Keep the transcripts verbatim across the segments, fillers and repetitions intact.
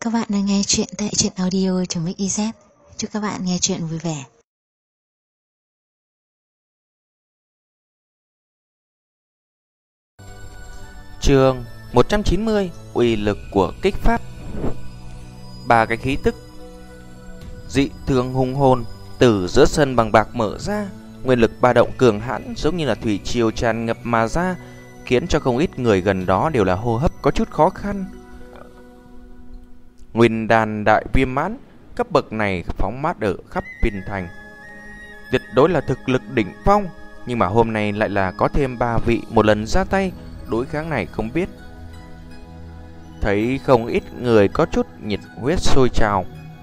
Các bạn đang nghe chuyện tại truyện audio.mixyz. Chúc các bạn nghe chuyện vui vẻ. Chương một trăm chín mươi: uy lực của kích pháp. Ba cái khí tức dị thường hung hồn từ giữa sân bằng bạc mở ra, nguyên lực ba động cường hãn giống như là thủy triều tràn ngập mà ra, khiến cho không ít người gần đó đều là hô hấp có chút khó khăn. Nguyên đàn đại viêm mãn cấp bậc này phóng mát ở khắp Biên Thành, tuyệt đối là thực lực đỉnh phong, nhưng mà hôm nay lại là có thêm ba vị một lần ra tay đối kháng này, không biết thấy không ít người có chút nhiệt huyết sôi trào.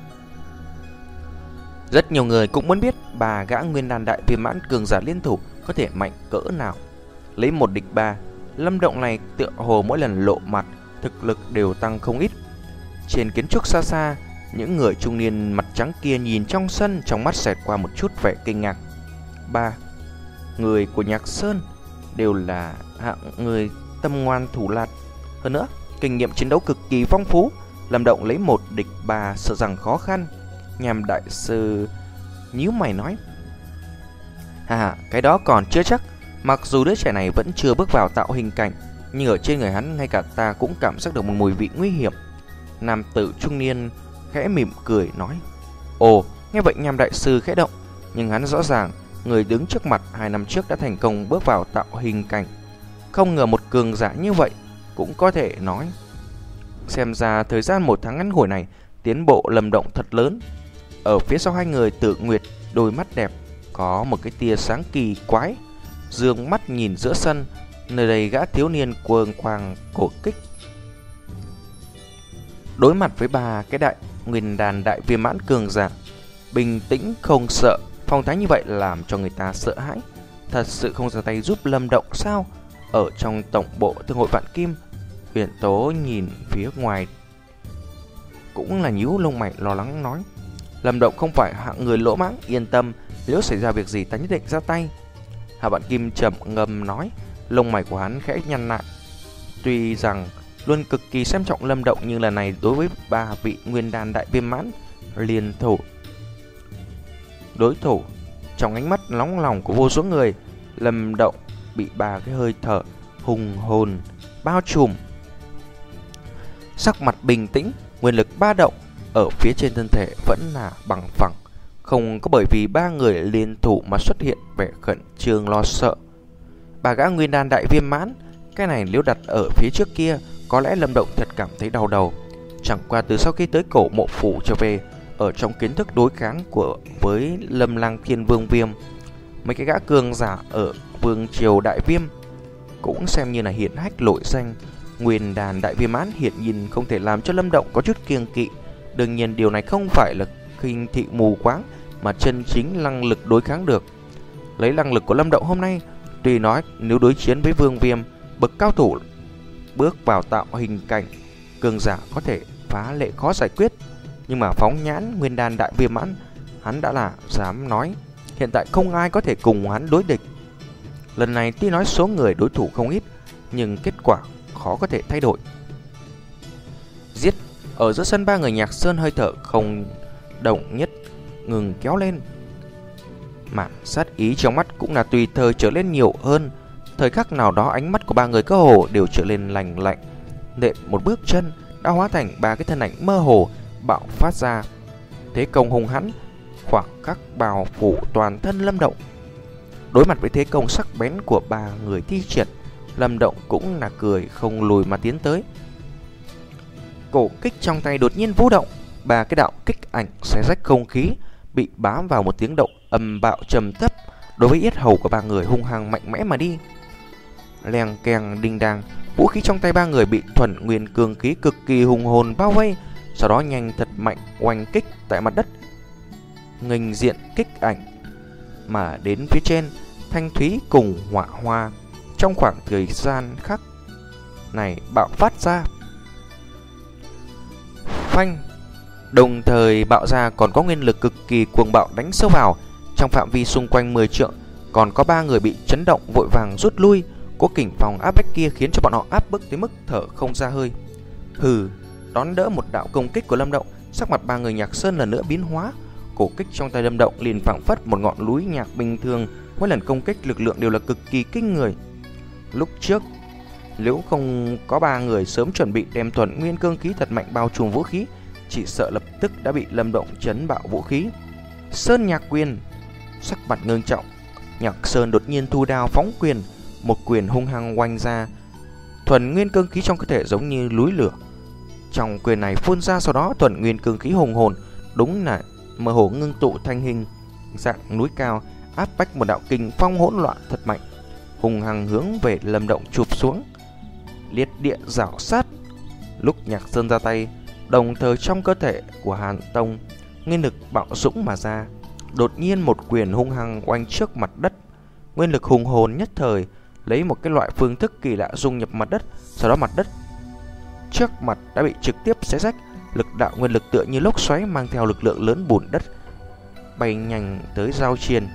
Rất nhiều người cũng muốn biết bà gã nguyên đàn đại viêm mãn cường giả liên thủ có thể mạnh cỡ nào. Lấy một địch ba, Lâm Động này tựa hồ mỗi lần lộ mặt thực lực đều tăng không ít. Trên kiến trúc xa xa, những người trung niên mặt trắng kia nhìn trong sân, trong mắt xẹt qua một chút vẻ kinh ngạc. Ba người của Nhạc Sơn đều là hạng người tâm ngoan thủ lạt, hơn nữa kinh nghiệm chiến đấu cực kỳ phong phú. Lâm Động lấy một địch ba sợ rằng khó khăn. Nhàm đại sư nhíu mày nói: À, cái đó còn chưa chắc. Mặc dù đứa trẻ này vẫn chưa bước vào tạo hình cảnh, nhưng ở trên người hắn ngay cả ta cũng cảm giác được một mùi vị nguy hiểm. Nam tử trung niên khẽ mỉm cười nói: Ồ, nghe vậy Nham đại sư khẽ động, nhưng hắn rõ ràng người đứng trước mặt hai năm trước đã thành công bước vào tạo hình cảnh. Không ngờ một cường giả như vậy cũng có thể nói. Xem ra thời gian một tháng ngắn ngủi này tiến bộ Lâm Động thật lớn. Ở phía sau hai người, Tử Nguyệt đôi mắt đẹp có một cái tia sáng kỳ quái, dương mắt nhìn giữa sân, nơi đây gã thiếu niên quơ quàng cổ kích đối mặt với ba cái đại nguyên đàn đại viêm mãn cường giả, bình tĩnh không sợ. Phong thái như vậy làm cho người ta sợ hãi. Thật sự không ra tay giúp Lâm Động sao? Ở trong tổng bộ thương hội Vạn Kim, Huyền Tố nhìn phía ngoài cũng là nhíu lông mày lo lắng nói: Lâm Động không phải hạng người lỗ mãng, yên tâm, nếu xảy ra việc gì ta nhất định ra tay. Hạ Vạn Kim trầm ngâm nói, lông mày của hắn khẽ nhăn lại. Tuy rằng luôn cực kỳ xem trọng Lâm Động, nhưng lần này đối với ba vị nguyên đàn đại viêm mãn liên thủ đối thủ, trong ánh mắt nóng lòng của vô số người, Lâm Động bị ba cái hơi thở hùng hồn bao trùm. Sắc mặt bình tĩnh, nguyên lực ba động ở phía trên thân thể vẫn là bằng phẳng, không có bởi vì ba người liên thủ mà xuất hiện vẻ khẩn trương lo sợ. Ba gã nguyên đan đại viêm mãn, cái này nếu đặt ở phía trước kia, có lẽ Lâm Động thật cảm thấy đau đầu. Chẳng qua từ sau khi tới cổ mộ phủ trở về, ở trong kiến thức đối kháng của với Lâm Lang Thiên Vương Viêm, mấy cái gã cường giả ở Vương Triều Đại Viêm cũng xem như là hiển hách lội danh. Nguyên đàn đại viêm mãn hiện nhiên không thể làm cho Lâm Động có chút kiêng kỵ. Đương nhiên điều này không phải là khinh thị mù quáng, mà chân chính năng lực đối kháng được. Lấy năng lực của Lâm Động hôm nay, tuy nói nếu đối chiến với Vương Viêm, bậc cao thủ bước vào tạo hình cảnh, cường giả có thể phá lệ khó giải quyết, nhưng mà phóng nhãn nguyên đàn đại viêm mãn, hắn đã là dám nói hiện tại không ai có thể cùng hắn đối địch. Lần này tuy nói số người đối thủ không ít, nhưng kết quả khó có thể thay đổi. Giết! Ở giữa sân, ba người Nhạc Sơn hơi thở không đồng nhất ngừng kéo lên, mà sát ý trong mắt cũng là tùy thời trở lên nhiều hơn. Thời khắc nào đó, ánh mắt của ba người cơ hồ đều trở lên lạnh lạnh. Nện một bước chân đã hóa thành ba cái thân ảnh mơ hồ bạo phát ra, thế công hung hãn, khoảng khắc bao phủ toàn thân Lâm Động. Đối mặt với thế công sắc bén của ba người thi triển, Lâm Động cũng là cười không lùi mà tiến tới. Cổ kích trong tay đột nhiên vũ động, ba cái đạo kích ảnh xé rách không khí, bị bám vào một tiếng động âm bạo trầm thấp đối với yết hầu của ba người, hung hăng mạnh mẽ mà đi. Leng keng đinh đàng, vũ khí trong tay ba người bị thuần nguyên cường khí cực kỳ hùng hồn bao vây, sau đó nhanh thật mạnh oanh kích tại mặt đất, nghênh diện kích ảnh mà đến phía trên. Thanh thúy cùng hỏa hoa trong khoảng thời gian khắc này bạo phát ra, phanh, đồng thời bạo ra còn có nguyên lực cực kỳ cuồng bạo đánh sâu vào. Trong phạm vi xung quanh mười trượng còn có ba người bị chấn động vội vàng rút lui. Cố kình phòng áp bách kia khiến cho bọn họ áp bức tới mức thở không ra hơi. Hừ, đón đỡ một đạo công kích của Lâm Động. Sắc mặt ba người Nhạc Sơn lần nữa biến hóa. Cổ kích trong tay Lâm Động liền phảng phất một ngọn núi nhạc bình thường, mỗi lần công kích lực lượng đều là cực kỳ kinh người. Lúc trước nếu không có ba người sớm chuẩn bị đem thuần nguyên cương khí thật mạnh bao trùm vũ khí, chỉ sợ lập tức đã bị Lâm Động chấn bạo vũ khí. Sơn Nhạc Quyền. Sắc mặt ngưng trọng, Nhạc Sơn đột nhiên thu đao phóng quyền, một quyền hung hăng oanh ra. Thuần nguyên cương khí trong cơ thể giống như núi lửa trong quyền này phun ra, sau đó thuần nguyên cương khí hùng hồn, đúng là mơ hồ ngưng tụ thành hình dạng núi cao, áp bách một đạo kình phong hỗn loạn thật mạnh, hung hăng hướng về Lâm Động chụp xuống. Liệt địa rảo sát. Lúc Nhạc Sơn ra tay, đồng thời trong cơ thể của Hàn Tông nguyên lực bạo dũng mà ra, đột nhiên một quyền hung hăng oanh trước mặt đất. Nguyên lực hùng hồn nhất thời lấy một cái loại phương thức kỳ lạ dung nhập mặt đất, sau đó mặt đất trước mặt đã bị trực tiếp xé rách. Lực đạo nguyên lực tựa như lốc xoáy mang theo lực lượng lớn bùn đất bay nhanh tới giao triền,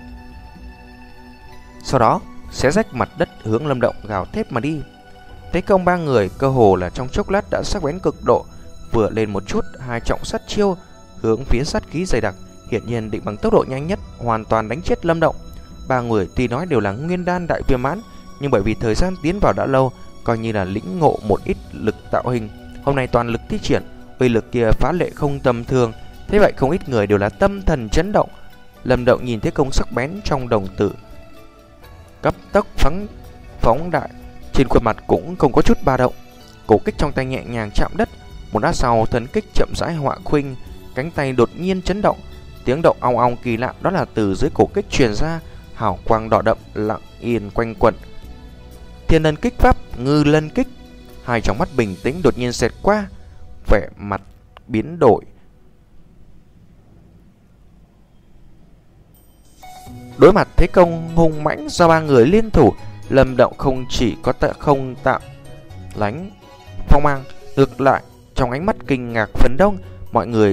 sau đó xé rách mặt đất hướng Lâm Động gào thét mà đi. Thế công ba người cơ hồ là trong chốc lát đã sắc bén cực độ, vừa lên một chút hai trọng sát chiêu hướng phía sát khí dày đặc, hiển nhiên định bằng tốc độ nhanh nhất hoàn toàn đánh chết Lâm Động. Ba người tuy nói đều là nguyên đan đại viên mãn, nhưng bởi vì thời gian tiến vào đã lâu, coi như là lĩnh ngộ một ít lực tạo hình, hôm nay toàn lực thi triển, uy lực kia phá lệ không tầm thường. Thế vậy không ít người đều là tâm thần chấn động. Lâm Động nhìn thấy công sắc bén trong đồng tử cấp tốc phóng phóng đại, trên khuôn mặt cũng không có chút ba động. Cổ kích trong tay nhẹ nhàng chạm đất, một lát sau thân kích chậm rãi họa khuynh, cánh tay đột nhiên chấn động, tiếng động ong ong kỳ lạ đó là từ dưới cổ kích truyền ra, hào quang đỏ đậm lặng yên quanh quẩn. Thiên Ân Kích Pháp, Ngư Lân Kích. Hai tròng mắt bình tĩnh đột nhiên xẹt qua, vẻ mặt biến đổi. Đối mặt thế công hung mãnh do ba người liên thủ, Lâm Động không chỉ có tạ không tạm lánh phong mang, ngược lại trong ánh mắt kinh ngạc phần đông, mọi người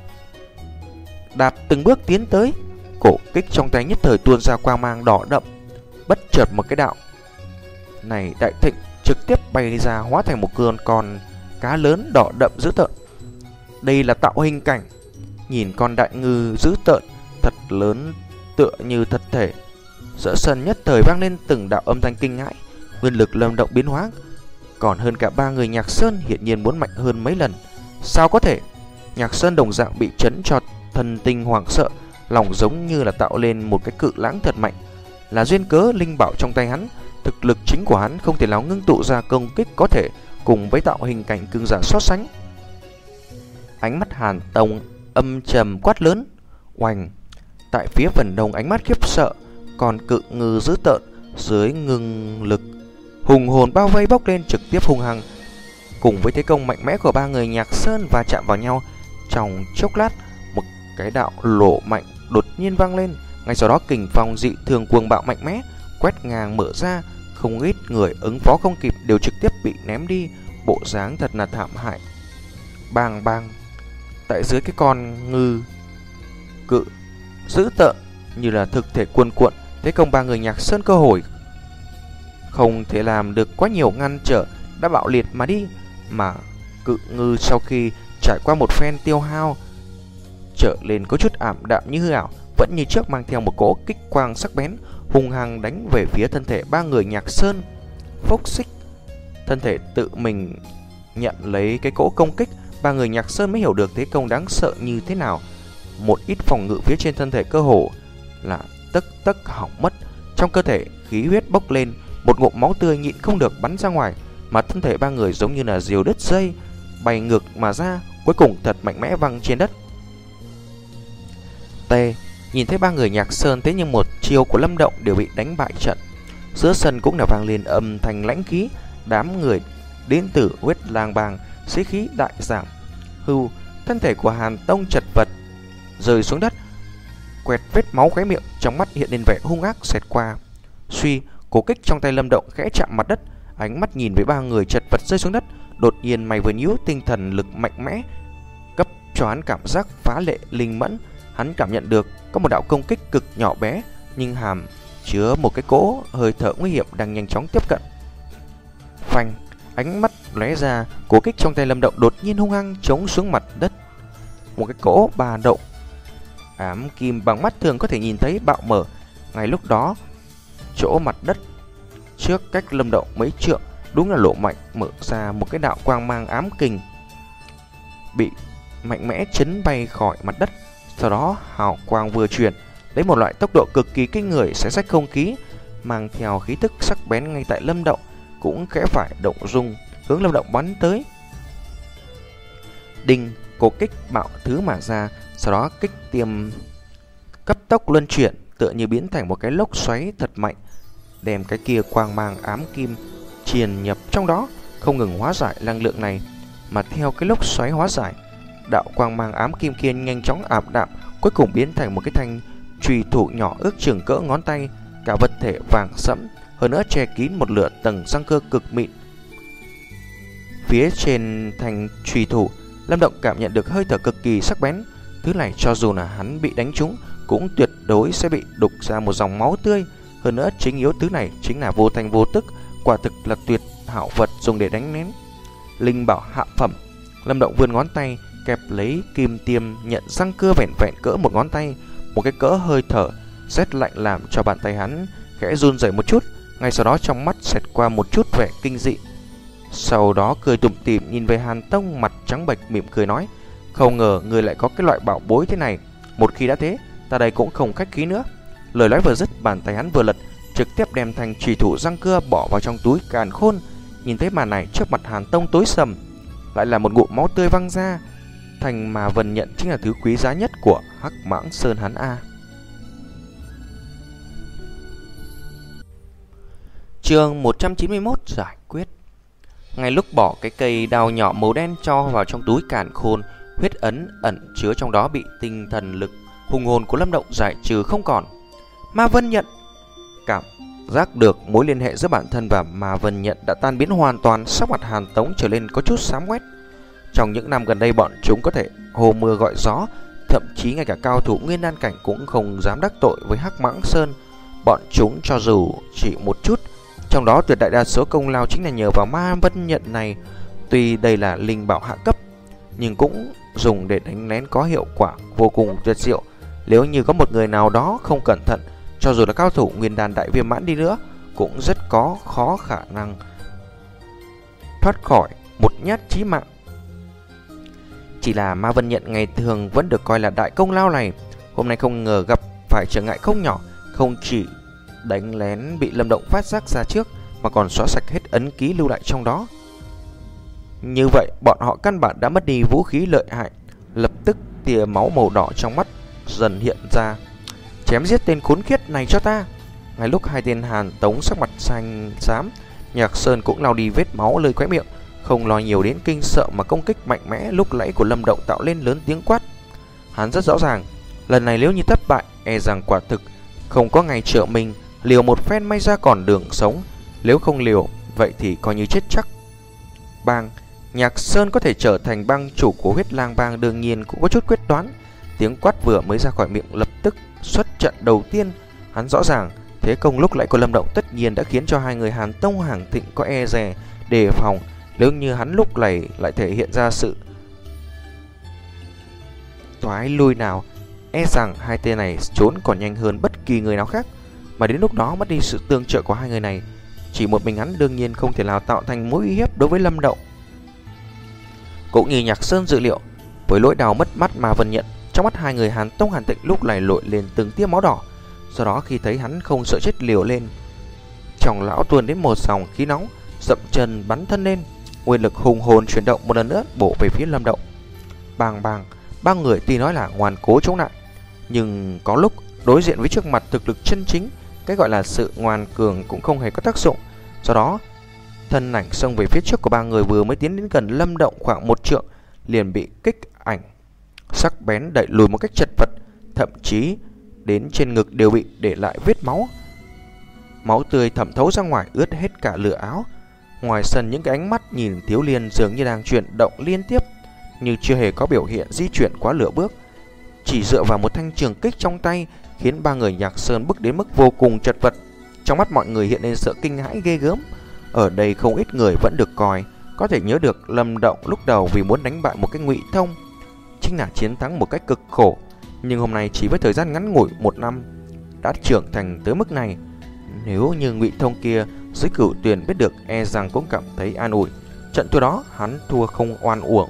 đạp từng bước tiến tới. Cổ kích trong tay nhất thời tuôn ra quang mang đỏ đậm, bất chợt một cái đạo này đại thịnh trực tiếp bay ra, hóa thành một con con cá lớn đỏ đậm dữ tợn. Đây là tạo hình cảnh. Nhìn con đại ngư dữ tợn thật lớn tựa như thật thể, giữa sân nhất thời vang lên từng đạo âm thanh kinh hãi. Nguyên lực Lâm Động biến hóa còn hơn cả ba người Nhạc Sơn, hiển nhiên muốn mạnh hơn mấy lần. Sao có thể? Nhạc Sơn đồng dạng bị chấn cho thần tinh hoảng sợ, lòng giống như là tạo lên một cái cự lãng thật mạnh. Là duyên cớ linh bảo trong tay hắn, thực lực chính của hắn không thể nào ngưng tụ ra công kích có thể cùng với tạo hình cảnh cường giả so sánh. Ánh mắt Hàn Tông âm trầm quát lớn, oanh. Tại phía phần đông ánh mắt khiếp sợ, còn cự ngư dữ tợn dưới ngưng lực hùng hồn bao vây bốc lên, trực tiếp hung hăng cùng với thế công mạnh mẽ của ba người Nhạc Sơn và chạm vào nhau. Trong chốc lát, một cái đạo lỗ mạnh đột nhiên vang lên, ngay sau đó kình phong dị thường cuồng bạo mạnh mẽ quét ngang mở ra, không ít người ứng phó không kịp đều trực tiếp bị ném đi, bộ dáng thật là thảm hại. Bang bang, tại dưới cái con ngư cự dữ tợn như là thực thể cuồn cuộn, thế công ba người Nhạc Sơn cơ hội không thể làm được quá nhiều ngăn trở, đã bạo liệt mà đi. Mà cự ngư sau khi trải qua một phen tiêu hao trở lên có chút ảm đạm như hư ảo, vẫn như trước mang theo một cỗ kích quang sắc bén, hung hăng đánh về phía thân thể ba người Nhạc Sơn. Phốc xích, thân thể tự mình nhận lấy cái cỗ công kích, ba người Nhạc Sơn mới hiểu được thế công đáng sợ như thế nào. Một ít phòng ngự phía trên thân thể cơ hồ là tức tức hỏng mất, trong cơ thể khí huyết bốc lên, một ngụm máu tươi nhịn không được bắn ra ngoài, mà thân thể ba người giống như là diều đứt dây bay ngược mà ra, cuối cùng thật mạnh mẽ văng trên đất. T nhìn thấy ba người Nhạc Sơn thế nhưng một chiêu của Lâm Động đều bị đánh bại trận. Giữa sân cũng là vang lên âm thanh lãnh khí, đám người đến từ huyết lang bang sĩ khí đại giảm. Hưu, thân thể của Hàn Tông chật vật rơi xuống đất, quẹt vết máu khóe miệng, trong mắt hiện lên vẻ hung ác xẹt qua. Suy, cổ kích trong tay Lâm Động khẽ chạm mặt đất, ánh mắt nhìn với ba người chật vật rơi xuống đất, đột nhiên mày vừa nhíu, tinh thần lực mạnh mẽ cấp cho hắn cảm giác phá lệ linh mẫn. Hắn cảm nhận được có một đạo công kích cực nhỏ bé nhưng hàm chứa một cái cỗ hơi thở nguy hiểm đang nhanh chóng tiếp cận. Phanh, ánh mắt lóe ra, cố kích trong tay Lâm Động đột nhiên hung hăng chống xuống mặt đất. Một cái cỗ ba động ám kim bằng mắt thường có thể nhìn thấy bạo mở. Ngay lúc đó, chỗ mặt đất trước cách Lâm Động mấy trượng đúng là lộ mạnh mở ra một cái đạo quang mang ám kình, bị mạnh mẽ chấn bay khỏi mặt đất. Sau đó hào quang vừa chuyển, lấy một loại tốc độ cực kỳ kinh người xé rách không khí, mang theo khí tức sắc bén ngay tại Lâm Động, cũng khẽ phải động dung hướng Lâm Động bắn tới. Đinh, cố kích bạo thứ mà ra, sau đó kích tiêm cấp tốc luân chuyển, tựa như biến thành một cái lốc xoáy thật mạnh, đem cái kia quang mang ám kim triền nhập trong đó, không ngừng hóa giải năng lượng này. Mà theo cái lốc xoáy hóa giải, đạo quang mang ám kim kia nhanh chóng ảm đạm, cuối cùng biến thành một cái thanh chùy thủ nhỏ ước chừng cỡ ngón tay, cả vật thể vàng sẫm, hơn nữa che kín một lửa tầng răng cơ cực mịn. Phía trên thanh chùy thủ, Lâm Động cảm nhận được hơi thở cực kỳ sắc bén. Thứ này cho dù là hắn bị đánh trúng cũng tuyệt đối sẽ bị đục ra một dòng máu tươi. Hơn nữa chính yếu thứ này chính là vô thanh vô tức, quả thực là tuyệt hảo vật dùng để đánh nén linh bảo hạ phẩm. Lâm Động vươn ngón tay kẹp lấy kim tiêm nhận răng cưa vẹn vẹn cỡ một ngón tay, một cái cỡ hơi thở rét lạnh làm cho bàn tay hắn khẽ run rẩy một chút. Ngay sau đó trong mắt xẹt qua một chút vẻ kinh dị, sau đó cười tủm tỉm nhìn về Hàn Tông, mặt trắng bệch mỉm cười nói: "Không ngờ người lại có cái loại bảo bối thế này. Một khi đã thế, ta đây cũng không khách khí nữa." Lời nói vừa dứt, bàn tay hắn vừa lật, trực tiếp đem thành chùy thủ răng cưa bỏ vào trong túi càn khôn. Nhìn thấy màn này, trước mặt Hàn Tông tối sầm, lại là một ngụm máu tươi văng ra. Thành mà Vân Nhận chính là thứ quý giá nhất của Hắc Mãng Sơn hắn a. Chương một trăm chín mươi mốt giải quyết. Ngay lúc bỏ cái cây đao nhỏ màu đen cho vào trong túi càn khôn, huyết ấn ẩn chứa trong đó bị tinh thần lực hùng hồn của Lâm Động giải trừ không còn. Ma Vân Nhận cảm giác được mối liên hệ giữa bản thân và Ma Vân Nhận đã tan biến hoàn toàn, sắc mặt Hàn Tống trở lên có chút xám quét. Trong những năm gần đây, bọn chúng có thể hô mưa gọi gió, thậm chí ngay cả cao thủ nguyên đan cảnh cũng không dám đắc tội với Hắc Mãng Sơn. Bọn chúng cho dù chỉ một chút, trong đó tuyệt đại đa số công lao chính là nhờ vào Ma Vân Nhận này. Tuy đây là linh bảo hạ cấp, nhưng cũng dùng để đánh lén có hiệu quả vô cùng tuyệt diệu. Nếu như có một người nào đó không cẩn thận, cho dù là cao thủ nguyên đan đại viêm mãn đi nữa, cũng rất có khó khả năng thoát khỏi một nhát chí mạng. Chỉ là Ma Vân Nhận ngày thường vẫn được coi là đại công lao này, hôm nay không ngờ gặp phải trở ngại không nhỏ, không chỉ đánh lén bị Lâm Động phát giác ra trước, mà còn xóa sạch hết ấn ký lưu lại trong đó. Như vậy, bọn họ căn bản đã mất đi vũ khí lợi hại. Lập tức tia máu màu đỏ trong mắt dần hiện ra. Chém giết tên khốn khiết này cho ta. Ngay lúc hai tên Hàn Tống sắc mặt xanh xám, Nhạc Sơn cũng lau đi vết máu lơi khóe miệng, không lo nhiều đến kinh sợ mà công kích mạnh mẽ lúc nãy của Lâm Động tạo lên lớn tiếng quát. Hắn rất rõ ràng, lần này nếu như thất bại, e rằng quả thực không có ngày trợ mình, liều một phen may ra còn đường sống. Nếu không liều, vậy thì coi như chết chắc. Bang, Nhạc Sơn có thể trở thành bang chủ của Huyết Lang bang đương nhiên cũng có chút quyết đoán. Tiếng quát vừa mới ra khỏi miệng lập tức xuất trận đầu tiên. Hắn rõ ràng thế công lúc nãy của Lâm Động tất nhiên đã khiến cho hai người Hàn Tông Hàng Thịnh có e dè đề phòng. Nếu như hắn lúc này lại thể hiện ra sự toái lui nào, e rằng hai tên này trốn còn nhanh hơn bất kỳ người nào khác. Mà đến lúc đó mất đi sự tương trợ của hai người này, chỉ một mình hắn đương nhiên không thể nào tạo thành mối uy hiếp đối với Lâm Động. Cũng như Nhạc Sơn dự liệu, với lỗi đau mất mắt mà Vân Nhận, trong mắt hai người Hàn Tông Hàn Tịnh lúc này lội lên từng tia máu đỏ. Sau đó khi thấy hắn không sợ chết liều lên, trong lão tuôn đến một dòng khí nóng, dậm chân bắn thân lên, nguyên lực hùng hồn chuyển động một lần nữa bổ về phía Lâm Động. Bàng bàng, ba người tuy nói là ngoan cố chống lại, nhưng có lúc đối diện với trước mặt thực lực chân chính, cái gọi là sự ngoan cường cũng không hề có tác dụng. Do đó, thân ảnh xông về phía trước của ba người vừa mới tiến đến gần Lâm Động khoảng một trượng, liền bị kích ảnh sắc bén đẩy lùi một cách chật vật, thậm chí đến trên ngực đều bị để lại vết máu. Máu tươi thẩm thấu ra ngoài ướt hết cả lửa áo. Ngoài sân, những cái ánh mắt nhìn Thiếu Liên dường như đang chuyển động liên tiếp, nhưng chưa hề có biểu hiện di chuyển quá lửa bước. Chỉ dựa vào một thanh trường kích trong tay khiến ba người Nhạc Sơn bước đến mức vô cùng chật vật. Trong mắt mọi người hiện lên sự kinh hãi ghê gớm. Ở đây không ít người vẫn được coi có thể nhớ được Lâm Động lúc đầu vì muốn đánh bại một cái Ngụy Thông chính là chiến thắng một cách cực khổ, nhưng hôm nay chỉ với thời gian ngắn ngủi một năm đã trưởng thành tới mức này. Nếu như Ngụy Thông kia dưới Cửu Tuyền biết được, e rằng cũng cảm thấy an ủi. Trận thua đó hắn thua không oan uổng.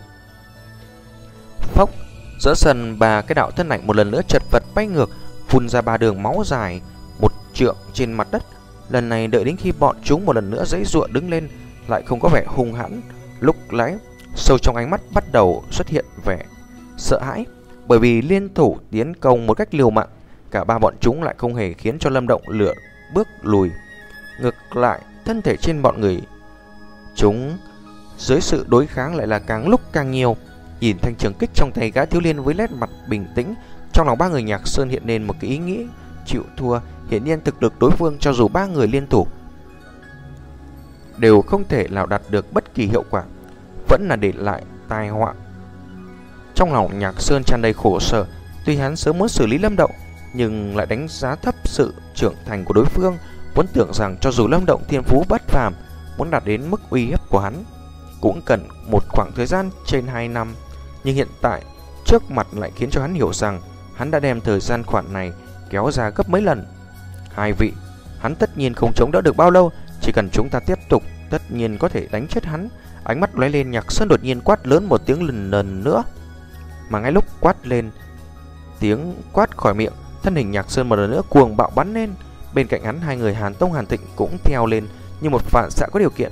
Phốc, giữa sân ba cái đạo thân ảnh một lần nữa chật vật bay ngược, phun ra ba đường máu dài một trượng trên mặt đất. Lần này đợi đến khi bọn chúng một lần nữa giãy giụa đứng lên, lại không có vẻ hung hãn lúc nãy. Sâu trong ánh mắt bắt đầu xuất hiện vẻ sợ hãi, bởi vì liên thủ tiến công một cách liều mạng, cả ba bọn chúng lại không hề khiến cho Lâm Động lựa bước lùi. Ngược lại, thân thể trên bọn người chúng dưới sự đối kháng lại là càng lúc càng nhiều. Nhìn thanh trường kích trong tay gã thiếu niên với nét mặt bình tĩnh, trong lòng ba người Nhạc Sơn hiện lên một cái ý nghĩ chịu thua. Hiển nhiên thực lực đối phương cho dù ba người liên thủ đều không thể nào đạt được bất kỳ hiệu quả, vẫn là để lại tai họa. Trong lòng Nhạc Sơn tràn đầy khổ sở. Tuy hắn sớm muốn xử lý Lâm Động, nhưng lại đánh giá thấp sự trưởng thành của đối phương, vốn tưởng rằng cho dù Lâm Động thiên phú bất phàm, muốn đạt đến mức uy hiếp của hắn cũng cần một khoảng thời gian trên hai năm. Nhưng hiện tại trước mặt lại khiến cho hắn hiểu rằng hắn đã đem thời gian khoản này kéo ra gấp mấy lần. Hai vị, hắn tất nhiên không chống đỡ được bao lâu, chỉ cần chúng ta tiếp tục tất nhiên có thể đánh chết hắn. Ánh mắt lóe lên, Nhạc Sơn đột nhiên quát lớn một tiếng lần lần nữa. Mà ngay lúc quát lên tiếng quát khỏi miệng, thân hình Nhạc Sơn một lần nữa cuồng bạo bắn lên. Bên cạnh hắn hai người Hàn Tông Hàn Thịnh cũng theo lên như một phản xạ có điều kiện.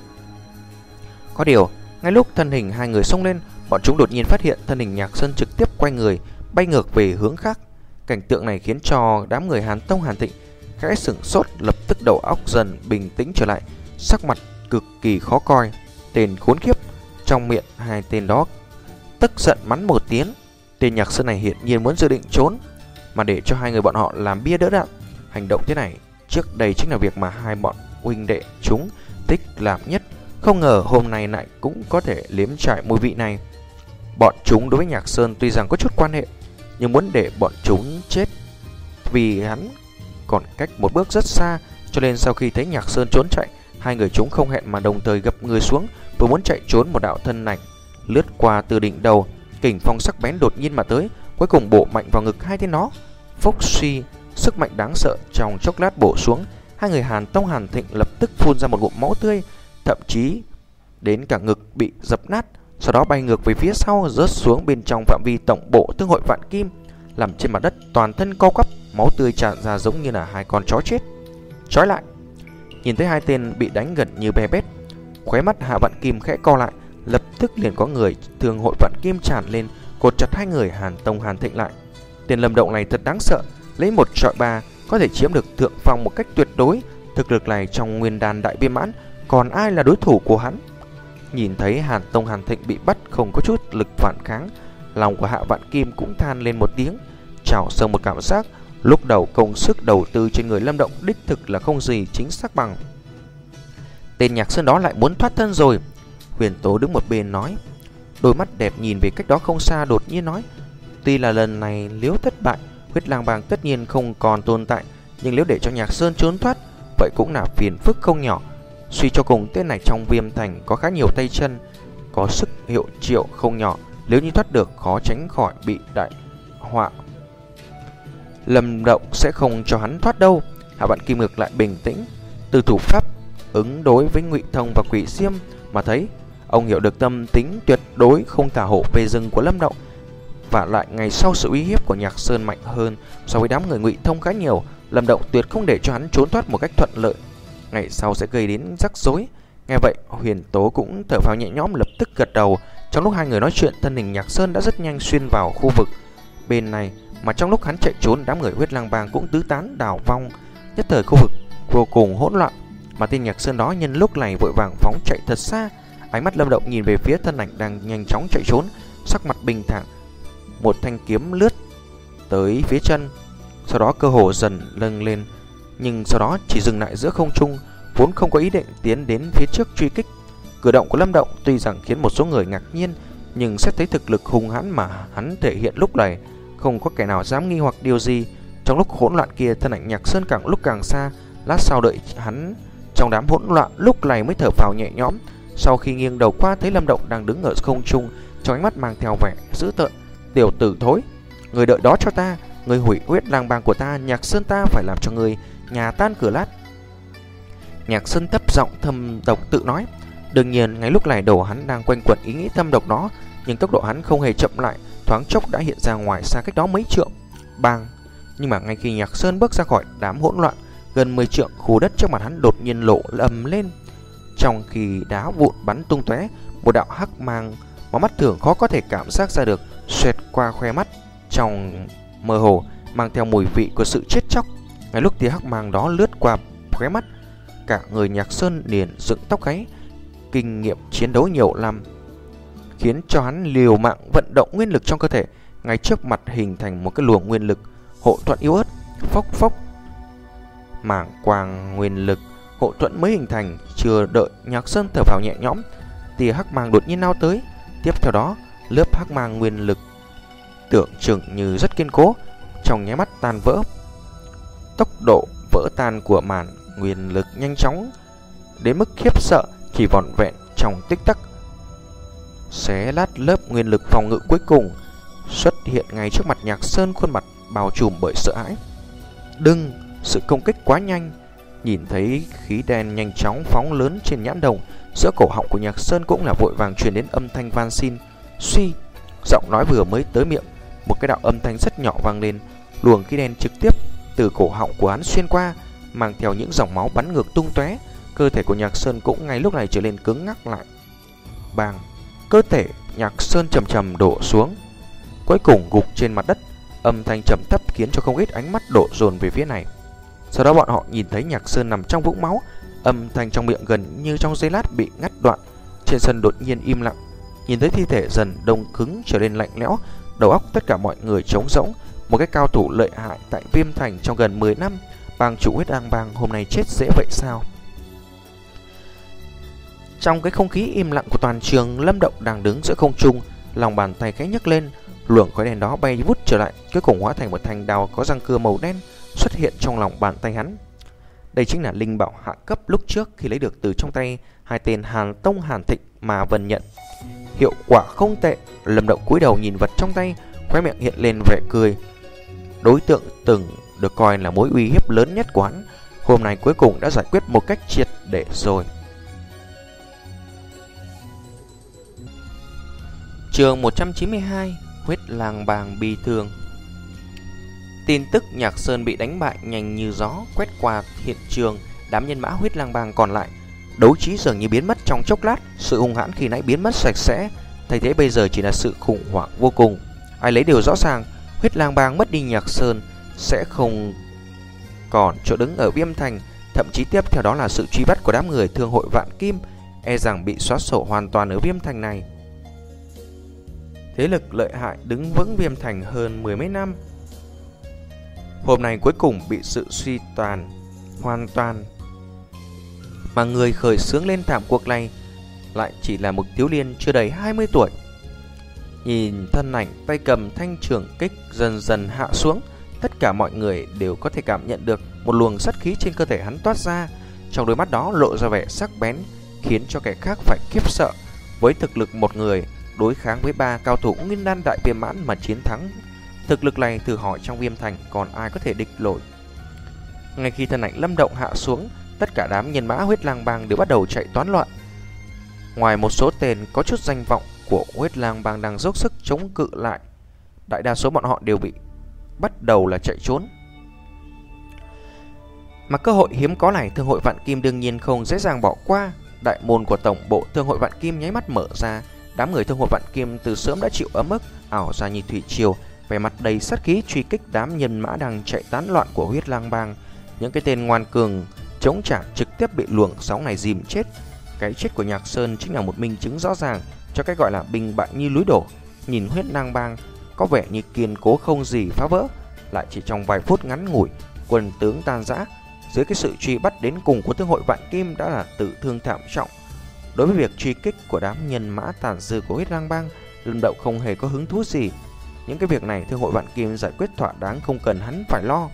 Có điều, ngay lúc thân hình hai người xông lên, bọn chúng đột nhiên phát hiện thân hình Nhạc Sơn trực tiếp quay người bay ngược về hướng khác. Cảnh tượng này khiến cho đám người Hàn Tông Hàn Thịnh khẽ sửng sốt, lập tức đầu óc dần bình tĩnh trở lại, sắc mặt cực kỳ khó coi. Tên khốn kiếp, trong miệng hai tên đó tức giận mắng một tiếng. Tên Nhạc Sơn này hiện nhiên muốn dự định trốn, mà để cho hai người bọn họ làm bia đỡ đạn. Hành động thế này trước đây chính là việc mà hai bọn huynh đệ chúng thích làm nhất. Không ngờ hôm nay lại cũng có thể liếm trải mùi vị này. Bọn chúng đối với Nhạc Sơn tuy rằng có chút quan hệ, nhưng muốn để bọn chúng chết vì hắn còn cách một bước rất xa. Cho nên sau khi thấy Nhạc Sơn trốn chạy, hai người chúng không hẹn mà đồng thời gập người xuống, vừa muốn chạy trốn, một đạo thân ảnh lướt qua từ đỉnh đầu, kình phong sắc bén đột nhiên mà tới, cuối cùng bổ mạnh vào ngực hai tên nó. Phốc suy, sức mạnh đáng sợ trong chốc lát bổ xuống. Hai người Hàn Tông Hàn Thịnh lập tức phun ra một ngụm máu tươi, thậm chí đến cả ngực bị dập nát, sau đó bay ngược về phía sau, rớt xuống bên trong phạm vi tổng bộ Thương hội Vạn Kim, nằm trên mặt đất toàn thân co quắp, máu tươi tràn ra giống như là hai con chó chết. Trói lại. Nhìn thấy hai tên bị đánh gần như bè bét, khóe mắt Hạ Vạn Kim khẽ co lại, lập tức liền có người Thương hội Vạn Kim tràn lên, cột chặt hai người Hàn Tông Hàn Thịnh lại. Tên Lâm Động này thật đáng sợ, lấy một trọi ba có thể chiếm được thượng phong một cách tuyệt đối. Thực lực này trong Nguyên Đan đại viên mãn, còn ai là đối thủ của hắn? Nhìn thấy Hàn Tông Hàn Thịnh bị bắt không có chút lực phản kháng, lòng của Hạ Vạn Kim cũng than lên một tiếng, trào sâu một cảm giác lúc đầu công sức đầu tư trên người Lâm Động đích thực là không gì chính xác bằng. Tên Nhạc Sơn đó lại muốn thoát thân rồi. Huyền Tố đứng một bên nói, đôi mắt đẹp nhìn về cách đó không xa, đột nhiên nói, tuy là lần này nếu thất bại, Huyết Lang Bang tất nhiên không còn tồn tại, nhưng nếu để cho Nhạc Sơn trốn thoát, vậy cũng là phiền phức không nhỏ. Suy cho cùng tên này trong Viêm Thành có khá nhiều tay chân, có sức hiệu triệu không nhỏ, nếu như thoát được khó tránh khỏi bị đại họa. Lâm Động sẽ không cho hắn thoát đâu. Hạ Vạn Kim ngược lại bình tĩnh, từ thủ pháp ứng đối với Ngụy Thông và Quỷ Diêm mà thấy, ông hiểu được tâm tính tuyệt đối không thả hổ về rừng của Lâm Động. Và lại ngày sau sự uy hiếp của Nhạc Sơn mạnh hơn so với đám người Ngụy Thông khá nhiều, Lâm Động tuyệt không để cho hắn trốn thoát một cách thuận lợi, ngày sau sẽ gây đến rắc rối. Nghe vậy, Huyền Tố cũng thở phào nhẹ nhõm, lập tức gật đầu. Trong lúc hai người nói chuyện, thân hình Nhạc Sơn đã rất nhanh xuyên vào khu vực bên này, mà trong lúc hắn chạy trốn, đám người Huyết Lang Bang cũng tứ tán đảo vong. Nhất thời khu vực vô cùng hỗn loạn, mà tên Nhạc Sơn đó nhân lúc này vội vàng phóng chạy thật xa. Ánh mắt Lâm Động nhìn về phía thân ảnh đang nhanh chóng chạy trốn, sắc mặt bình thản. Một thanh kiếm lướt tới phía chân, sau đó cơ hồ dần nâng lên, nhưng sau đó chỉ dừng lại giữa không trung, vốn không có ý định tiến đến phía trước truy kích. Cử động của Lâm Động tuy rằng khiến một số người ngạc nhiên, nhưng xét thấy thực lực hung hãn mà hắn thể hiện lúc này, không có kẻ nào dám nghi hoặc điều gì. Trong lúc hỗn loạn kia, thân ảnh Nhạc Sơn càng lúc càng xa. Lát sau đợi hắn trong đám hỗn loạn, lúc này mới thở phào nhẹ nhõm, Sau khi nghiêng đầu qua thấy Lâm Động đang đứng ở không trung, trong ánh mắt mang theo vẻ dữ tợn. Tiểu tử thối, người đợi đó cho ta, người hủy huyết lang bang của ta, Nhạc Sơn ta phải làm cho người nhà tan cửa lát. Nhạc Sơn thấp giọng thâm độc tự nói. Đương nhiên ngay lúc này đầu hắn đang quanh quẩn ý nghĩ thâm độc đó, nhưng tốc độ hắn không hề chậm lại, thoáng chốc đã hiện ra ngoài xa cách đó mấy trượng. Bang! Nhưng mà ngay khi Nhạc Sơn bước ra khỏi đám hỗn loạn, gần mười trượng khu đất trước mặt hắn đột nhiên lộ ầm lên. Trong khi đá vụn bắn tung tóe, một đạo hắc mang mà mắt thường khó có thể cảm giác ra được xẹt qua khóe mắt, trong mơ hồ mang theo mùi vị của sự chết chóc. Ngay lúc tia hắc mang đó lướt qua khóe mắt, cả người Nhạc Sơn liền dựng tóc gáy. Kinh nghiệm chiến đấu nhiều năm khiến cho hắn liều mạng vận động nguyên lực trong cơ thể, ngay trước mặt hình thành một cái luồng nguyên lực hộ thuẫn yếu ớt. Phốc phốc, mảng quang nguyên lực hộ thuẫn mới hình thành. Chưa đợi Nhạc Sơn thở phào nhẹ nhõm, tia hắc mang đột nhiên lao tới. Tiếp theo đó, lớp hắc mang nguyên lực tưởng chừng như rất kiên cố, trong nháy mắt tan vỡ. Tốc độ vỡ tan của màn nguyên lực nhanh chóng đến mức khiếp sợ, chỉ vỏn vẹn trong tích tắc. Xé lát lớp nguyên lực phòng ngự cuối cùng xuất hiện ngay trước mặt Nhạc Sơn, khuôn mặt bao trùm bởi sợ hãi. Đừng, sự công kích quá nhanh. Nhìn thấy khí đen nhanh chóng phóng lớn trên nhãn đồng, giữa cổ họng của Nhạc Sơn cũng là vội vàng truyền đến âm thanh van xin. Suy, giọng nói vừa mới tới miệng, một cái đạo âm thanh rất nhỏ vang lên. Luồng khí đen trực tiếp từ cổ họng của hắn xuyên qua, mang theo những dòng máu bắn ngược tung tóe. Cơ thể của Nhạc Sơn cũng ngay lúc này trở nên cứng ngắc lại. Bang! Cơ thể Nhạc Sơn chầm chầm đổ xuống, cuối cùng gục trên mặt đất. Âm thanh trầm thấp khiến cho không ít ánh mắt đổ dồn về phía này. Sau đó bọn họ nhìn thấy Nhạc Sơn nằm trong vũng máu, âm thanh trong miệng gần như trong giây lát bị ngắt đoạn. Trên sân đột nhiên im lặng. Nhìn thấy thi thể dần đông cứng trở nên lạnh lẽo, đầu óc tất cả mọi người trống rỗng. Một cái cao thủ lợi hại tại Viêm Thành trong gần mười năm, bang chủ Huyết Lang Bang hôm nay chết dễ vậy sao? Trong cái không khí im lặng của toàn trường, Lâm Động đang đứng giữa không trung, lòng bàn tay khẽ nhấc lên, luồng khói đen đó bay vút trở lại, cuối cùng hóa thành một thanh đao có răng cưa màu đen xuất hiện trong lòng bàn tay hắn. Đây chính là linh bảo hạ cấp lúc trước khi lấy được từ trong tay hai tên Hàn Tông Hàn Thịnh mà Vân nhận. Hiệu quả không tệ. Lâm Động cúi đầu nhìn vật trong tay, khóe miệng hiện lên vẻ cười. Đối tượng từng được coi là mối uy hiếp lớn nhất của hắn, hôm nay cuối cùng đã giải quyết một cách triệt để rồi. Chương một trăm chín mươi hai, Huyết Lang Bang bi thương. Tin tức Nhạc Sơn bị đánh bại nhanh như gió quét qua hiện trường. Đám nhân mã Huyết Lang Bang còn lại, đấu trí dường như biến mất trong chốc lát. Sự hung hãn khi nãy biến mất sạch sẽ, thay thế bây giờ chỉ là sự khủng hoảng vô cùng. Ai lấy điều rõ ràng, Huyết Lang Bang mất đi Nhạc Sơn sẽ không còn chỗ đứng ở Viêm Thành. Thậm chí tiếp theo đó là sự truy bắt của đám người Thương hội Vạn Kim, e rằng bị xóa sổ hoàn toàn ở Viêm Thành này. Thế lực lợi hại đứng vững Viêm Thành hơn mười mấy năm, hôm nay cuối cùng bị sự suy tàn hoàn toàn. Mà người khởi xướng lên thảm cuộc này lại chỉ là một thiếu niên chưa đầy hai mươi tuổi. Nhìn thân ảnh tay cầm thanh trường kích dần dần hạ xuống, tất cả mọi người đều có thể cảm nhận được một luồng sát khí trên cơ thể hắn toát ra. Trong đôi mắt đó lộ ra vẻ sắc bén, khiến cho kẻ khác phải khiếp sợ. Với thực lực một người đối kháng với ba cao thủ Nguyên Đan Đại Viêm Mãn mà chiến thắng, thực lực này thử hỏi trong Viêm Thành còn ai có thể địch nổi. Ngay khi thân ảnh Lâm Động hạ xuống, tất cả đám nhân mã Huyết Lang Bang đều bắt đầu chạy toán loạn. Ngoài một số tên có chút danh vọng của Huyết Lang Bang đang dốc sức chống cự lại, đại đa số bọn họ đều bị bắt đầu là chạy trốn. Mà cơ hội hiếm có này, Thương hội Vạn Kim đương nhiên không dễ dàng bỏ qua. Đại môn của tổng bộ Thương hội Vạn Kim nháy mắt mở ra. Đám người Thương hội Vạn Kim từ sớm đã chịu ấm ức, ảo ra như thủy triều, vẻ mặt đầy sát khí truy kích đám nhân mã đang chạy tán loạn của Huyết Lang Bang. Những cái tên ngoan cường chống trả trực tiếp bị luồng sóng này dìm chết. Cái chết của Nhạc Sơn chính là một minh chứng rõ ràng cho cái gọi là binh bại như núi đổ. Nhìn Huyết Lang Bang có vẻ như kiên cố không gì phá vỡ, lại chỉ trong vài phút ngắn ngủi, quân tướng tan rã. Dưới cái sự truy bắt đến cùng của Thương hội Vạn Kim đã là tử thương thảm trọng. Đối với việc truy kích của đám nhân mã tàn dư của Huyết Lang Bang, Lâm Động không hề có hứng thú gì. Những cái việc này Thương hội Vạn Kim giải quyết thỏa đáng, không cần hắn phải lo.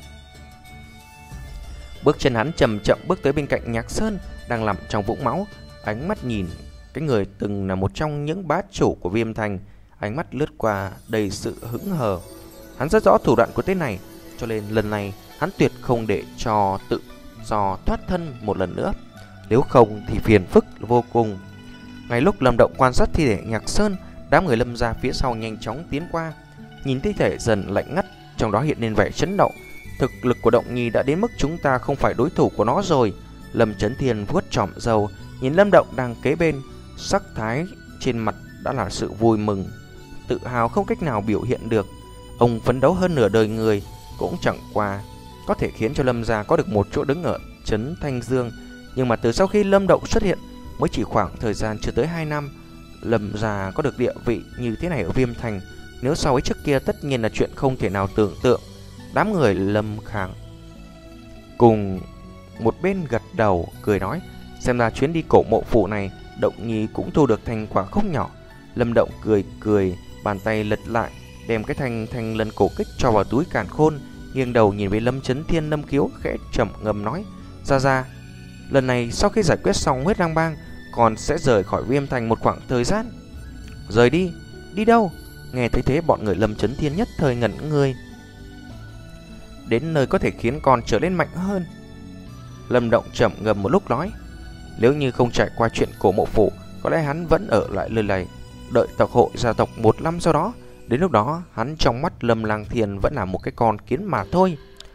Bước chân hắn chậm chậm bước tới bên cạnh Nhạc Sơn đang nằm trong vũng máu, ánh mắt nhìn cái người từng là một trong những bá chủ của Viêm Thành, ánh mắt lướt qua đầy sự hững hờ. Hắn rất rõ thủ đoạn của tên này, cho nên lần này hắn tuyệt không để cho tự do thoát thân một lần nữa, nếu không thì phiền phức vô cùng. Ngay lúc Lâm Động quan sát thi thể Nhạc Sơn, đám người Lâm gia phía sau nhanh chóng tiến qua. Nhìn thi thể dần lạnh ngắt, trong đó hiện lên vẻ chấn động. Thực lực của Động Nhi đã đến mức chúng ta không phải đối thủ của nó rồi. Lâm Chấn Thiên vuốt trọm râu, nhìn Lâm Động đang kế bên, sắc thái trên mặt đã là sự vui mừng, tự hào không cách nào biểu hiện được. Ông phấn đấu hơn nửa đời người cũng chẳng qua có thể khiến cho Lâm gia có được một chỗ đứng ở trấn Thanh Dương. Nhưng mà từ sau khi Lâm Động xuất hiện, mới chỉ khoảng thời gian chưa tới hai năm, Lâm gia có được địa vị như thế này ở Viêm Thành, nếu so với trước kia tất nhiên là chuyện không thể nào tưởng tượng. Đám người Lâm Khang cùng một bên gật đầu cười nói, xem ra chuyến đi cổ mộ phủ này Động Nhi cũng thu được thành quả không nhỏ. Lâm Động cười cười, bàn tay lật lại, đem cái thanh thanh lân cổ kích cho vào túi càn khôn, nghiêng đầu nhìn về Lâm Chấn Thiên Lâm Khiếu, khẽ trầm ngâm nói, ra ra, lần này sau khi giải quyết xong huyết lang bang, còn sẽ rời khỏi Viêm Thành một khoảng thời gian. Rời đi? Đi đâu? Nghe thấy thế bọn người Lâm Chấn Thiên nhất thời ngẩn người. Đến nơi có thể khiến con trở nên mạnh hơn. Lâm Động trầm ngâm một lúc nói, nếu như không trải qua chuyện cổ mộ phủ, có lẽ hắn vẫn ở lại nơi này, đợi tộc hội gia tộc một năm sau đó. Đến lúc đó, hắn trong mắt Lâm Lang Thiên vẫn là một cái con kiến mà thôi.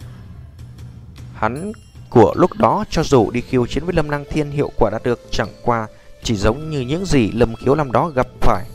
Hắn của lúc đó cho dù đi khiêu chiến với Lâm Lang Thiên, hiệu quả đã được chẳng qua chỉ giống như những gì Lâm Khiếu năm đó gặp phải.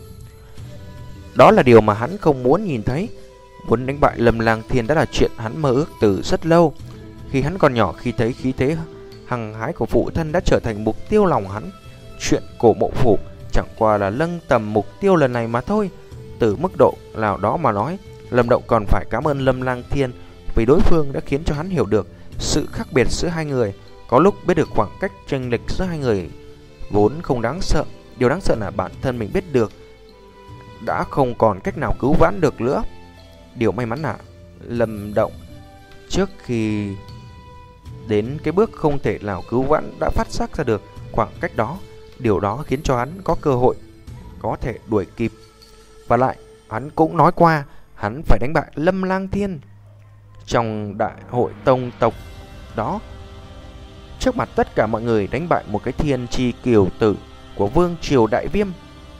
Đó là điều mà hắn không muốn nhìn thấy. Muốn đánh bại Lâm Lang Thiên đã là chuyện hắn mơ ước từ rất lâu. Khi hắn còn nhỏ, khi thấy khí thế hăng hái của phụ thân đã trở thành mục tiêu lòng hắn. Chuyện cổ mộ phủ chẳng qua là nâng tầm mục tiêu lần này mà thôi. Từ mức độ nào đó mà nói, Lâm Động còn phải cảm ơn Lâm Lang Thiên, vì đối phương đã khiến cho hắn hiểu được sự khác biệt giữa hai người. Có lúc biết được khoảng cách chênh lệch giữa hai người vốn không đáng sợ, điều đáng sợ là bản thân mình biết được đã không còn cách nào cứu vãn được nữa. Điều may mắn là Lâm Động trước khi đến cái bước không thể nào cứu vãn đã phát giác ra được khoảng cách đó. Điều đó khiến cho hắn có cơ hội có thể đuổi kịp. Và lại hắn cũng nói qua hắn phải đánh bại Lâm Lang Thiên trong đại hội tông tộc đó, trước mặt tất cả mọi người, đánh bại một cái thiên chi kiều tử của vương triều Đại Viêm.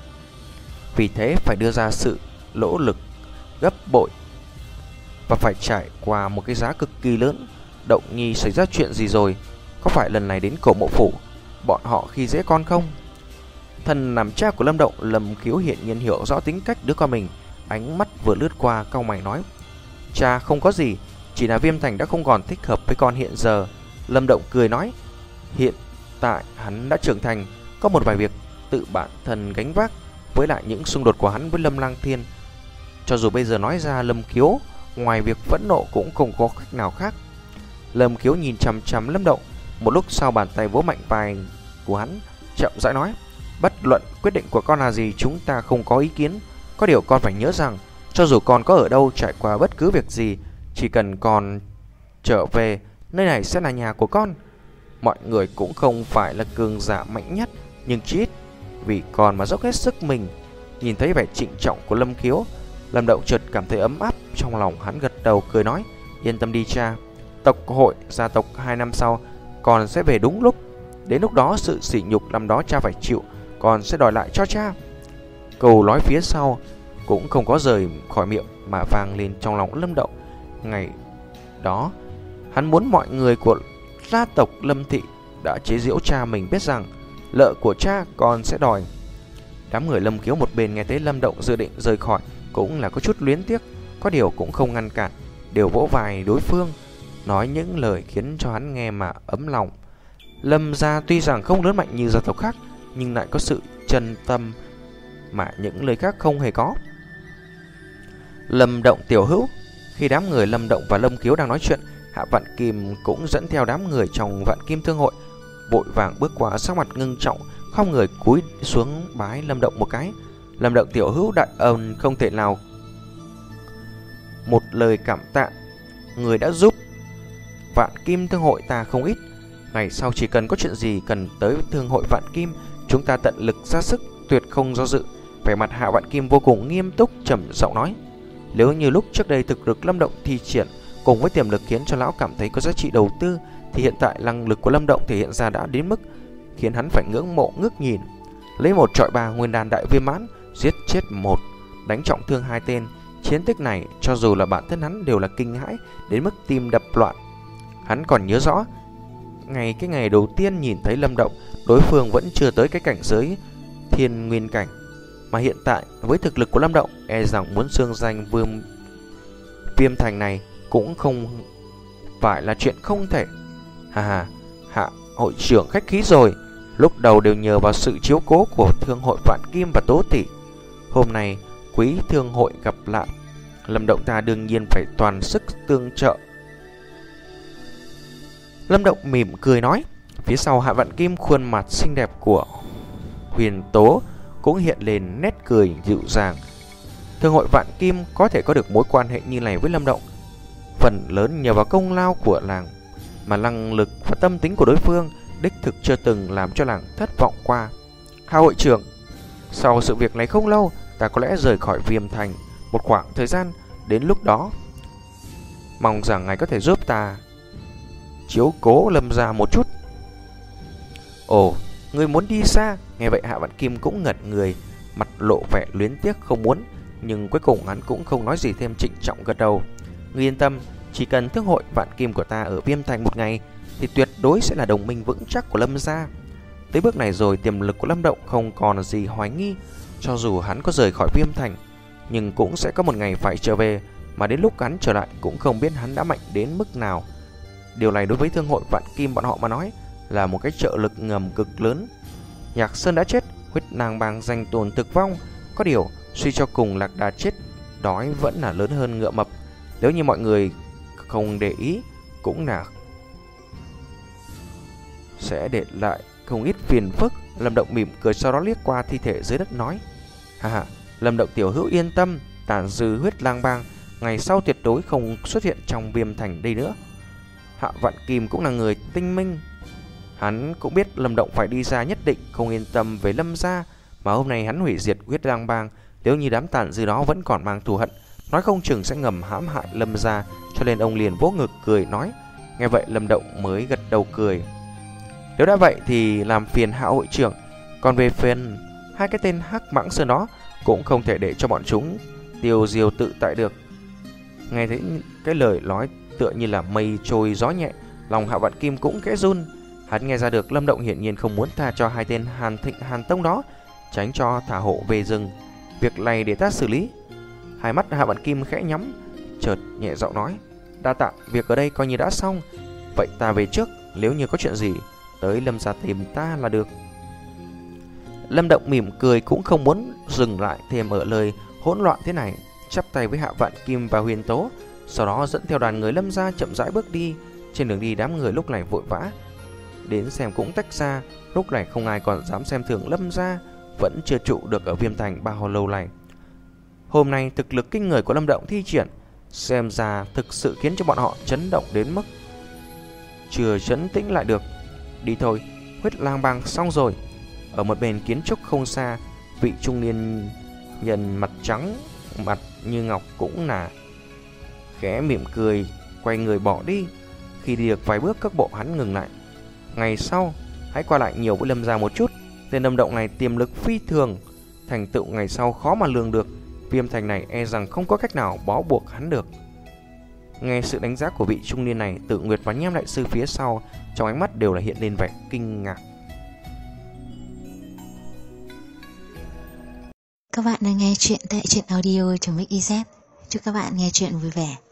Vì thế phải đưa ra sự nỗ lực gấp bội và phải trải qua một cái giá cực kỳ lớn. Động Nhi xảy ra chuyện gì rồi? Có phải lần này đến cổ mộ phủ bọn họ khi dễ con không? Thần làm cha của Lâm Động, Lâm Khiếu hiện nhiên hiểu rõ tính cách đứa con mình, ánh mắt vừa lướt qua cau mày nói, cha không có gì, chỉ là Viêm Thành đã không còn thích hợp với con hiện giờ. Lâm Động cười nói, hiện tại hắn đã trưởng thành, có một vài việc tự bản thân gánh vác, với lại những xung đột của hắn với Lâm Lang Thiên, cho dù bây giờ nói ra, Lâm Khiếu ngoài việc phẫn nộ cũng không có cách nào khác. Lâm Khiếu nhìn chằm chằm Lâm Động, một lúc sau bàn tay vỗ mạnh vai của hắn, chậm rãi nói, bất luận quyết định của con là gì, chúng ta không có ý kiến. Có điều con phải nhớ rằng, cho dù con có ở đâu, trải qua bất cứ việc gì, chỉ cần con trở về, nơi này sẽ là nhà của con. Mọi người cũng không phải là cường giả mạnh nhất, nhưng chỉ ít vì con mà dốc hết sức mình. Nhìn thấy vẻ trịnh trọng của Lâm Khiếu, Lâm Động chợt cảm thấy ấm áp trong lòng. Hắn gật đầu cười nói, yên tâm đi cha, tộc hội gia tộc hai năm sau con sẽ về đúng lúc. Đến lúc đó sự sỉ nhục năm đó cha phải chịu, con sẽ đòi lại cho cha. Câu nói phía sau cũng không có rời khỏi miệng mà vang lên trong lòng Lâm Động. Ngày đó hắn muốn mọi người của gia tộc Lâm thị đã chế giễu cha mình biết rằng lợ của cha con sẽ đòi. Đám người Lâm Khiếu một bên nghe thấy Lâm Động dự định rời khỏi cũng là có chút luyến tiếc, có điều cũng không ngăn cản, đều vỗ vai đối phương, nói những lời khiến cho hắn nghe mà ấm lòng. Lâm gia tuy rằng không lớn mạnh như gia tộc khác, nhưng lại có sự chân tâm mà những lời khác không hề có. Lâm Động tiểu hữu. Khi đám người Lâm Động và Lâm Khiếu đang nói chuyện, Hạ Vạn Kim cũng dẫn theo đám người trong Vạn Kim Thương hội, vội vàng bước qua, sắc mặt ngưng trọng, không người cúi xuống bái Lâm Động một cái. Lâm Động tiểu hữu đại ân không thể nào một lời cảm tạ, người đã giúp Vạn Kim Thương hội ta không ít. Ngày sau chỉ cần có chuyện gì cần tới Thương hội Vạn Kim, chúng ta tận lực ra sức, tuyệt không do dự. Vẻ mặt Hạ Vạn Kim vô cùng nghiêm túc, trầm giọng nói: nếu như lúc trước đây thực lực Lâm Động thi triển cùng với tiềm lực khiến cho lão cảm thấy có giá trị đầu tư, thì hiện tại năng lực của Lâm Động thể hiện ra đã đến mức khiến hắn phải ngưỡng mộ ngước nhìn. Lấy một trọi ba, nguyên đàn đại viên mãn, giết chết một, đánh trọng thương hai tên. Chiến tích này cho dù là bản thân hắn đều là kinh hãi đến mức tim đập loạn. Hắn còn nhớ rõ ngày cái ngày đầu tiên nhìn thấy Lâm Động, đối phương vẫn chưa tới cái cảnh giới thiên nguyên cảnh, mà hiện tại với thực lực của Lâm Động, e rằng muốn xương danh vương Viêm Thành này cũng không phải là chuyện không thể. Hà hà, Hạ hội trưởng khách khí rồi, lúc đầu đều nhờ vào sự chiếu cố của thương hội Vạn Kim và Tố tỷ. Hôm nay quý thương hội gặp lại, Lâm Động ta đương nhiên phải toàn sức tương trợ. Lâm Động mỉm cười nói. Phía sau Hạ Vạn Kim, khuôn mặt xinh đẹp của Huyền Tố cũng hiện lên nét cười dịu dàng. Thương hội Vạn Kim có thể có được mối quan hệ như này với Lâm Động, phần lớn nhờ vào công lao của làng, mà năng lực và tâm tính của đối phương đích thực chưa từng làm cho làng thất vọng qua. Hạ hội trưởng, sau sự việc này không lâu, ta có lẽ rời khỏi Viêm Thành một khoảng thời gian, đến lúc đó mong rằng ngài có thể giúp ta chiếu cố Lâm gia một chút. Ồ, người muốn đi xa? Nghe vậy Hạ Vạn Kim cũng ngẩn người, mặt lộ vẻ luyến tiếc không muốn, nhưng cuối cùng hắn cũng không nói gì thêm, trịnh trọng gật đầu. Ngươi yên tâm, chỉ cần thương hội Vạn Kim của ta ở Viêm Thành một ngày thì tuyệt đối sẽ là đồng minh vững chắc của Lâm gia. Tới bước này rồi, tiềm lực của Lâm Động không còn gì hoài nghi. Cho dù hắn có rời khỏi Viêm Thành, nhưng cũng sẽ có một ngày phải trở về, mà đến lúc hắn trở lại cũng không biết hắn đã mạnh đến mức nào. Điều này đối với thương hội Vạn Kim bọn họ mà nói là một cái trợ lực ngầm cực lớn. Nhạc Sơn đã chết, huyết nàng bang danh tồn thực vong. Có điều suy cho cùng Lạc Đà chết đói vẫn là lớn hơn ngựa mập. Nếu như mọi người không để ý, cũng là sẽ để lại không ít phiền phức. Lâm Động mỉm cười, sau đó liếc qua thi thể dưới đất nói: ha ha, Lâm Động tiểu hữu yên tâm, tàn dư huyết lang bang ngày sau tuyệt đối không xuất hiện trong Viêm Thành đây nữa. Hạ Vạn Kim cũng là người tinh minh, hắn cũng biết Lâm Động phải đi ra, nhất định không yên tâm về Lâm gia, mà hôm nay hắn hủy diệt huyết lang bang, nếu như đám tàn dư đó vẫn còn mang thù hận, nói không chừng sẽ ngầm hãm hại Lâm gia, cho nên ông liền vỗ ngực cười nói. Nghe vậy Lâm Động mới gật đầu cười. Nếu đã vậy thì làm phiền Hạ hội trưởng, còn về phần hai cái tên hắc mãng sơn đó cũng không thể để cho bọn chúng tiêu diêu tự tại được. Nghe thấy cái lời nói tựa như là mây trôi gió nhẹ, lòng Hạ Vạn Kim cũng khẽ run. Hắn nghe ra được Lâm Động hiển nhiên không muốn tha cho hai tên Hàn Thịnh Hàn Tông đó, tránh cho thả hộ về rừng. Việc này để ta xử lý. Hai mắt Hạ Vạn Kim khẽ nhắm, chợt nhẹ giọng nói: đa tạ, việc ở đây coi như đã xong. Vậy ta về trước, nếu như có chuyện gì tới Lâm gia tìm ta là được. Lâm Động mỉm cười, cũng không muốn dừng lại thêm ở lời hỗn loạn thế này, chắp tay với Hạ Vạn Kim và Huyền Tố, sau đó dẫn theo đoàn người Lâm gia chậm rãi bước đi. Trên đường đi, đám người lúc này vội vã đến xem cũng tách ra. Lúc này không ai còn dám xem thường Lâm gia, vẫn chưa trụ được ở Viêm Thành bao lâu này. Hôm nay thực lực kinh người của Lâm Động thi triển, xem ra thực sự khiến cho bọn họ chấn động đến mức chưa chấn tĩnh lại được. Đi thôi, huyết lang bang xong rồi. Ở một bên kiến trúc không xa, vị trung niên nhân mặt trắng, mặt như ngọc cũng là khẽ mỉm cười, quay người bỏ đi. Khi đi được vài bước, các bộ hắn ngừng lại. Ngày sau, hãy qua lại nhiều với Lâm gia một chút. Tên Lâm Động này tiềm lực phi thường, thành tựu ngày sau khó mà lường được. Viêm Thành này e rằng không có cách nào bó buộc hắn được. Nghe sự đánh giá của vị trung niên này, Tự Nguyệt và Nham đại sư phía sau trong ánh mắt đều là hiện lên vẻ kinh ngạc. Các bạn đang nghe chuyện tại truyện audio.mixyz. Chúc các bạn nghe chuyện vui vẻ.